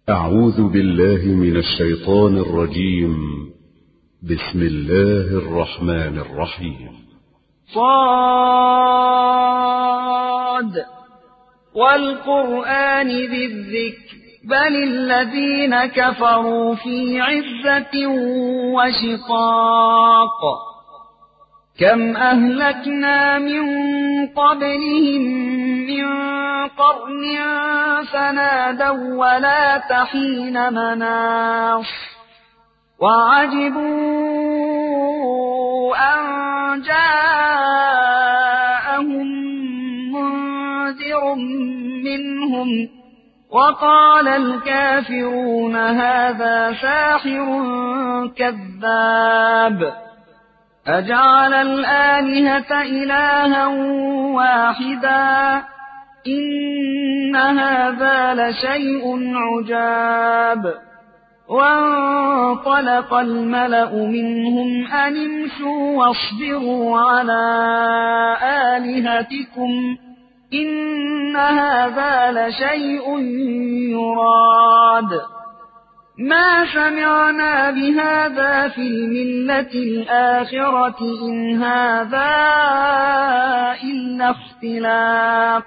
أعوذ بالله من الشيطان الرجيم. بسم الله الرحمن الرحيم. صاد والقرآن ذي الذكر بل الذين كفروا في عزة وشقاق كم أهلكنا من قبلهم من قرن فنادوا ولا تحين مناص وعجبوا أن جاءهم منذر منهم وقال الكافرون هذا ساحر كذاب أجعل الآلهة إلها واحدا إن هذا لشيء عجاب وانطلق الملأ منهم أن امشوا واصبروا على آلهتكم إن هذا لشيء يراد ما سمعنا بهذا في الملة الآخرة إن هذا إلا اختلاق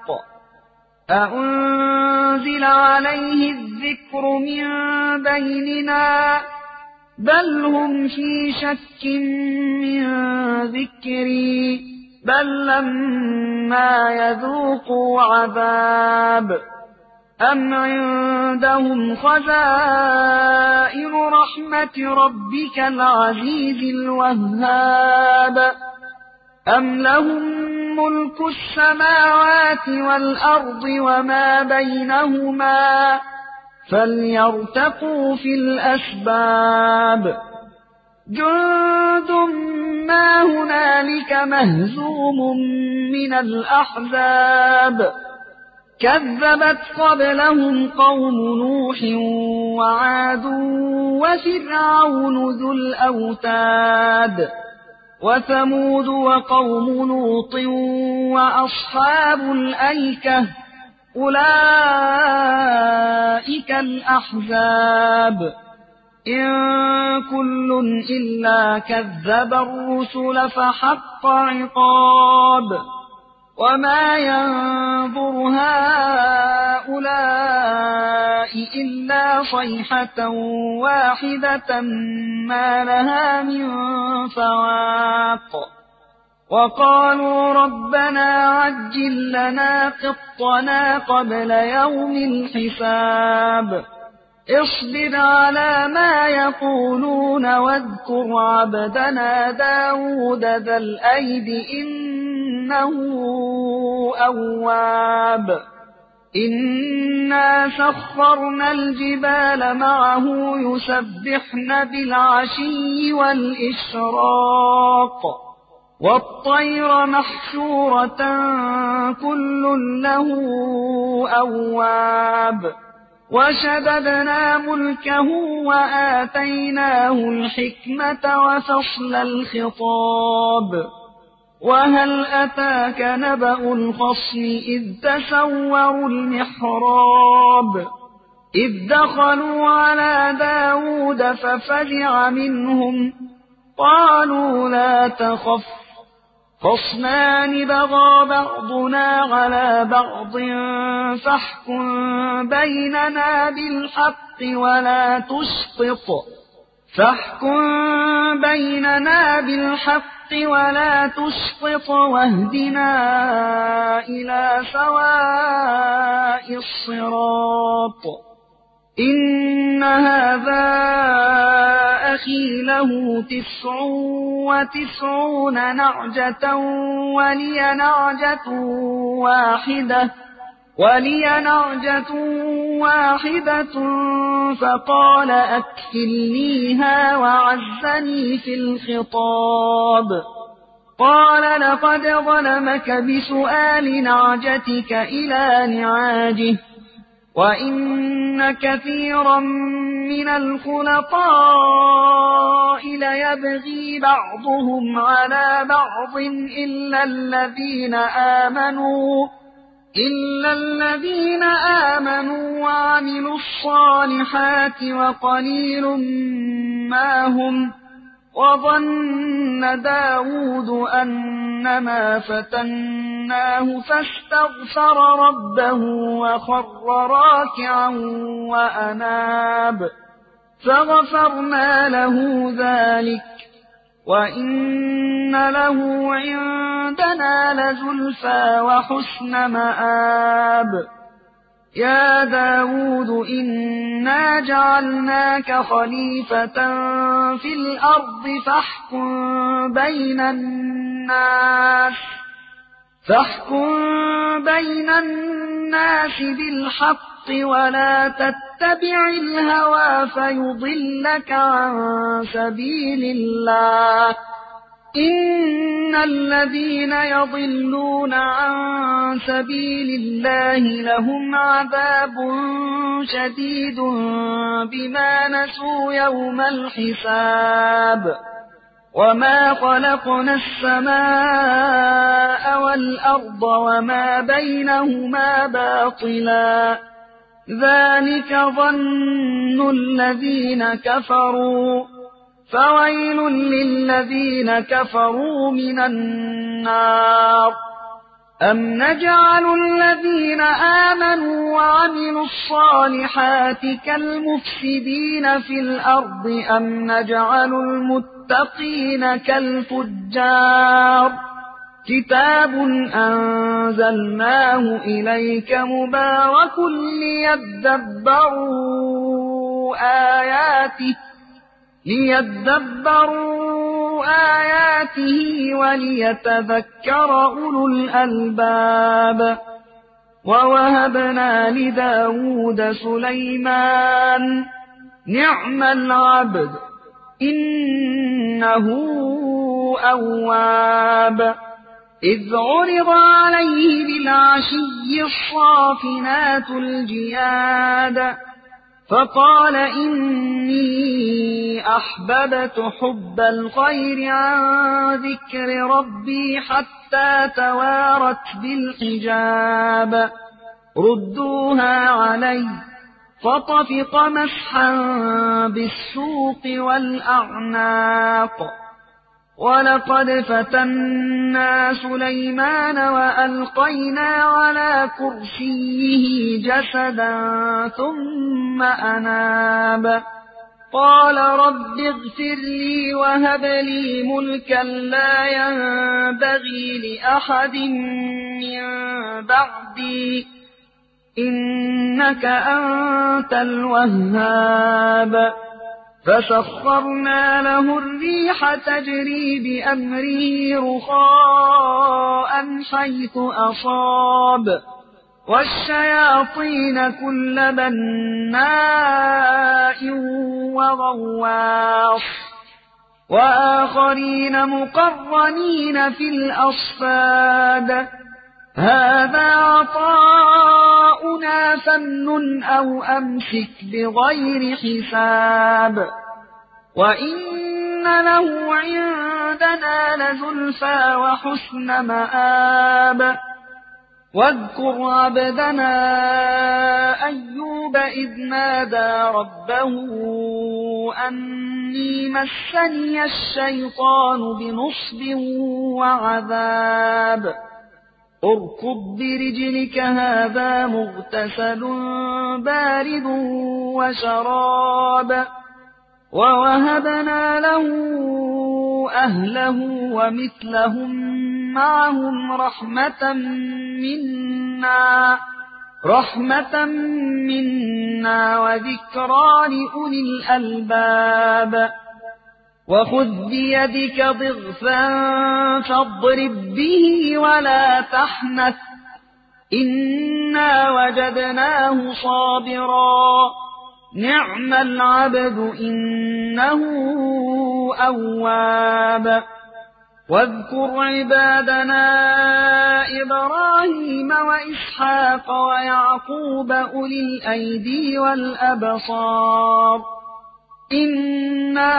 أأنزل عليه الذكر من بيننا بل هم في شك من ذكري بل لما يذوقوا عذاب أم عندهم خزائن رحمة ربك العزيز الوهاب أم لهم ملك السماوات والأرض وما بينهما فليرتقوا في الأسباب جند ما هنالك مهزوم من الأحزاب كذبت قبلهم قوم نوح وعاد وفرعون ذو الأوتاد وثمود وقوم لوط وأصحاب الأيكة أولئك الأحزاب إن كل إلا كذب الرسل فحق عقاب وما ينظر هؤلاء إلا صيحة واحدة ما لها من فواق وقالوا ربنا عجل لنا قطنا قبل يوم الحساب اصبر على ما يقولون واذكر عبدنا داود ذا الأيد إنه أواب إنا سخرنا الجبال معه يسبحن بالعشي والإشراق والطير محشورة كل له أواب وشددنا ملكه وآتيناه الحكمة وفصل الخطاب وهل أتاك نبأ الخصم إذ تسوروا المحراب إذ دخلوا على داود ففزع منهم قالوا لا تخف خصمان بغى بعضنا على بعض فاحكم بيننا بالحق ولا تشطط واهدنا إلى سواء الصراط إن هذا أخي له 99 نعجة ولي نعجة واحدة فقال أكفلنيها وعزني في الخطاب قال لقد ظلمك بسؤال نعجتك إلى نعاجه وإن كثيرا من الخلطاء ليبغي بعضهم على بعض إلا الذين آمنوا إلا الذين آمنوا وعملوا الصالحات وقليل ما هم. وظن داود أنما فتناه فاستغفر ربه وخر راكعا وأناب فغفرنا له ذلك وإن له عندنا لزلفى وحسن مآب. يا داود إنا جعلناك خليفة في الأرض فاحكم بين الناس بالحق ولا تتبع الهوى فيضلك عن سبيل الله. إن الذين يضلون عن سبيل الله لهم عذاب شديد بما نسوا يوم الحساب. وما خلقنا السماء والأرض وما بينهما باطلا ذلك ظن الذين كفروا فويل للذين كفروا من النار. أم نجعل الذين آمنوا وعملوا الصالحات كالمفسدين في الأرض أم نجعل المتقين كالفجار. كتاب أنزلناه إليك مبارك ليدبروا آياته وليتذكر أولو الألباب. ووهبنا لداود سليمان نعم العبد إنه أواب. إذ عرض عليه بالعشي الصافنات الجياد فقال إني أحببت حب الخير عن ذكر ربي حتى توارت بالحجاب. ردوها علي فطفق مسحا بالسوق والأعناق. ولقد فتنا سليمان وألقينا على كرسيه جسدا ثم أناب قال رب اغفر لي وهب لي ملكا لا ينبغي لأحد من بعدي إنك أنت الوهاب. فسخرنا له الريح تجري بأمره رخاء حيث أصاب والشياطين كل بناء وغواص وآخرين مقرنين في الأصفاد. هذا عطاؤنا فامنن أو أمسك بغير حساب. وإن له عندنا لزلفى وحسن مآب. واذكر عبدنا أيوب إذ نادى ربه أني مسني الشيطان بنصب وعذاب. اركض برجلك هذا مغتسل بارد وشراب. ووهبنا له أهله ومثلهم معهم رحمة منا وذكرى لأولي الألباب. وخذ بيدك ضغثا فاضرب به ولا تحنث إنا وجدناه صابرا نعم العبد إنه أواب. واذكر عبادنا إبراهيم وإسحاق ويعقوب أولي الأيدي والأبصار إنا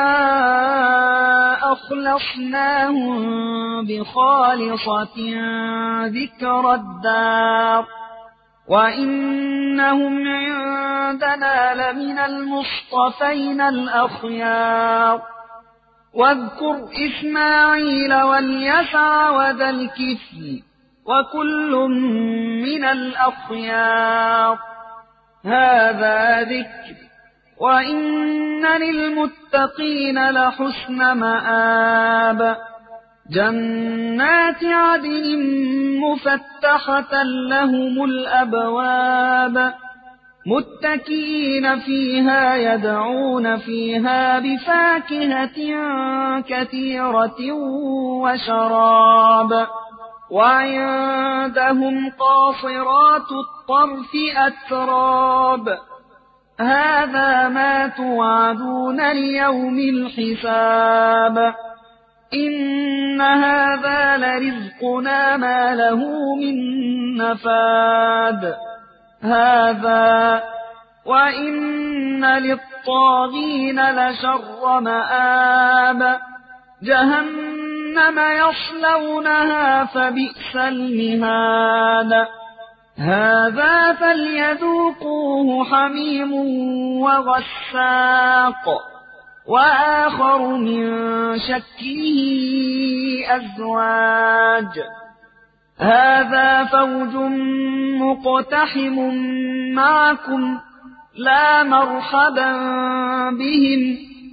أخلصناهم بخالصة ذكر الدار وإنهم عندنا لمن المصطفين الأخيار واذكر إسماعيل واليسع وذا الكفل وكل من الأخيار هذا ذكر وإن للمتقين لحسن مآب جنات عدن مفتحة لهم الأبواب متكئين فيها يدعون فيها بفاكهة كثيرة وشراب وعندهم قاصرات الطرف أتراب هذا ما توعدون ليوم الحساب إن هذا لرزقنا ما له من نفاد هذا وإن للطاغين لشر مآب جهنم يصلونها فبئس المهاد هذا فليذوقوه حميم وغساق وآخر من شكله أزواج هذا فوج مقتحم معكم لا مرحبا بهم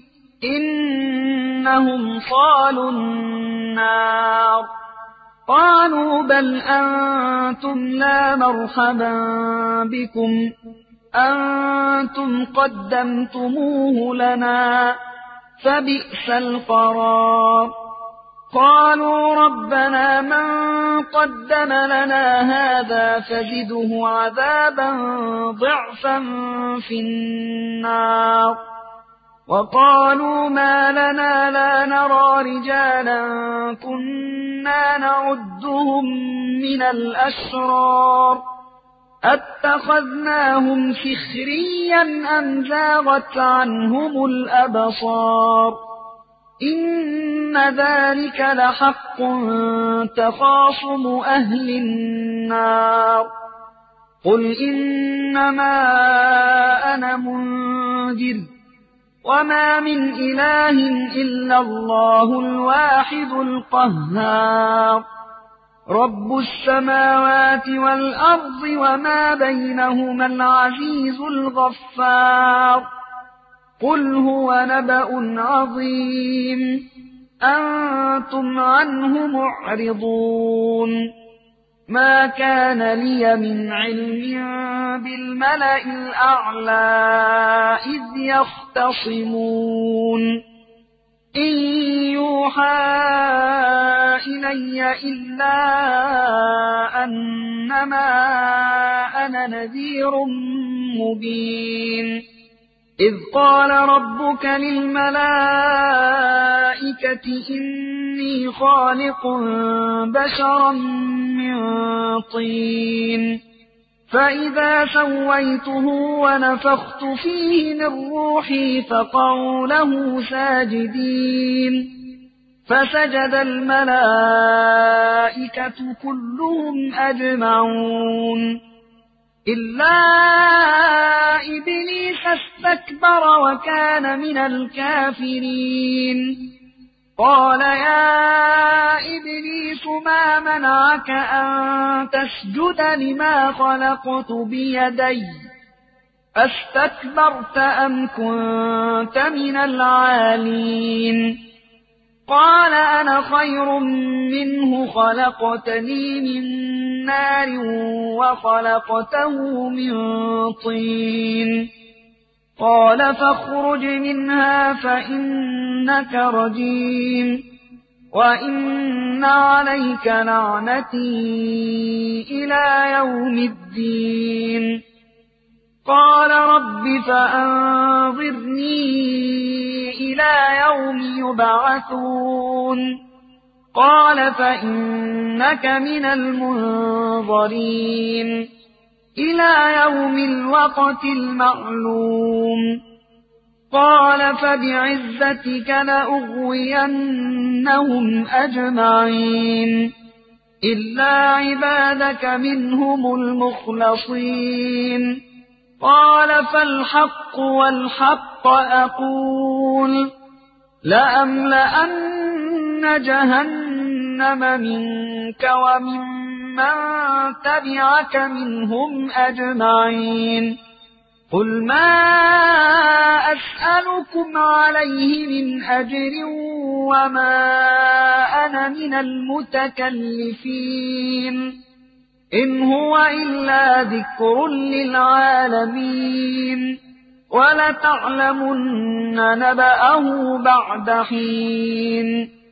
إنهم صالوا النار قالوا بل أنتم لا مرحبا بكم أنتم قدمتموه لنا فبئس القرار قالوا ربنا من قدم لنا هذا فزده عذابا ضعفا في النار وقالوا ما لنا لا نرى رجالا كنا نعدهم من الأشرار أتخذناهم سخريا أم زاغت عنهم الأبصار إن ذلك لحق تخاصم أهل النار قل إنما أنا منذر وما من إله إلا الله الواحد القهار رب السماوات والأرض وما بينهما العزيز الغفار قل هو نبأ عظيم أنتم عنه معرضون ما كان لي من علم بالملأ الأعلى إذ يختصمون إن يوحى إلي إلا أنما أنا نذير مبين إذ قال ربك للملائكة إني خالق بشرا من طين فإذا سويته ونفخت فيه من روحي فقعوا له ساجدين فسجد الملائكة كلهم أجمعون إلا إبليس استكبر وكان من الكافرين قال يا إبليس ما منعك أن تسجد لما خلقت بيدي أستكبرت أم كنت من العالين قال أنا خير منه خلقتني من نار وخلقته من طين قال فاخرج منها فإنك رجيم وإن عليك لعنتي إلى يوم الدين قال رب فأنظرني إلى يوم يبعثون قال فإنك من المنظرين إلى يوم الوقت المعلوم قال فبعزتك لأغوينهم أجمعين إلا عبادك منهم المخلصين قال فالحق والحق أقول لأملأن جهنم منك وممن تبعك منهم أجمعين قل ما أسألكم عليه من أجر وما أنا من المتكلفين إن هو إلا ذكر للعالمين ولتعلمن نبأه بعد حين